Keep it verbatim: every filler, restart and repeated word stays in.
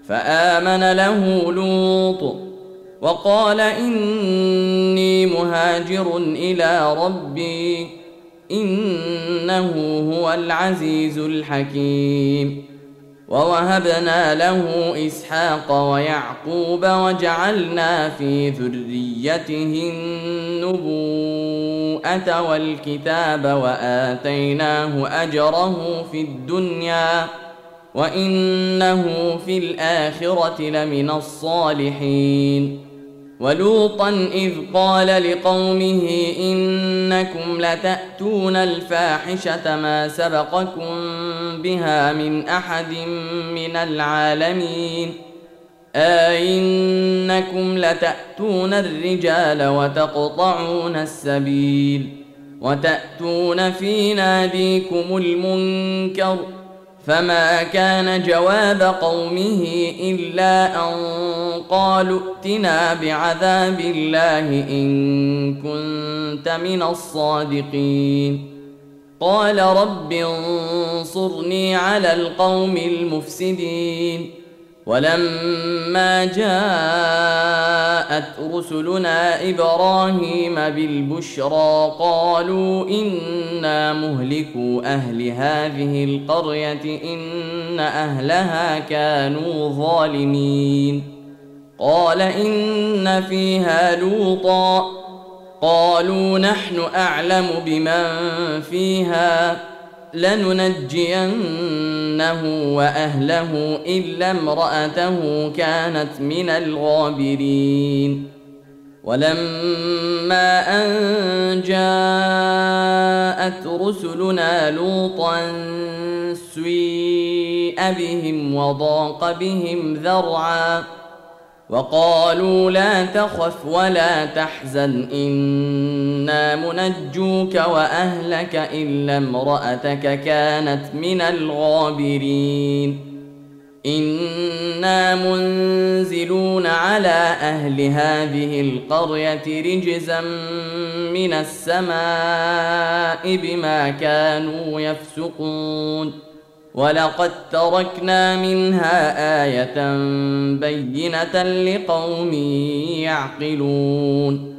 فآمن له لوط وقال إني مهاجر إلى ربي إنه هو العزيز الحكيم. ووهبنا له إسحاق ويعقوب وجعلنا في ذريته النبوءة والكتاب وآتيناه أجره في الدنيا وإنه في الآخرة لمن الصالحين. ولوطا إذ قال لقومه إنكم لتأتون الفاحشة ما سبقكم بها من أحد من العالمين أئنكم لتأتون الرجال وتقطعون السبيل وتأتون في ناديكم المنكر. فما كان جواب قومه إلا أن قالوا ائتنا بعذاب الله إن كنت من الصادقين. قال رب انصرني على القوم المفسدين. ولما جاءت رسلنا إبراهيم بالبشرى قالوا إنا مهلكو أهل هذه القرية إن أهلها كانوا ظالمين. قال إن فيها لوطا قالوا نحن أعلم بمن فيها لننجينه وأهله إلا امرأته كانت من الغابرين. ولما أن جاءت رسلنا لوطا سيء بهم وضاق بهم ذرعا وقالوا لا تخف ولا تحزن إنا منجوك وأهلك إلا امرأتك كانت من الغابرين. إنا منزلون على أهل هذه القرية رجزا من السماء بما كانوا يفسقون. ولقد تركنا منها آية بينة لقوم يعقلون.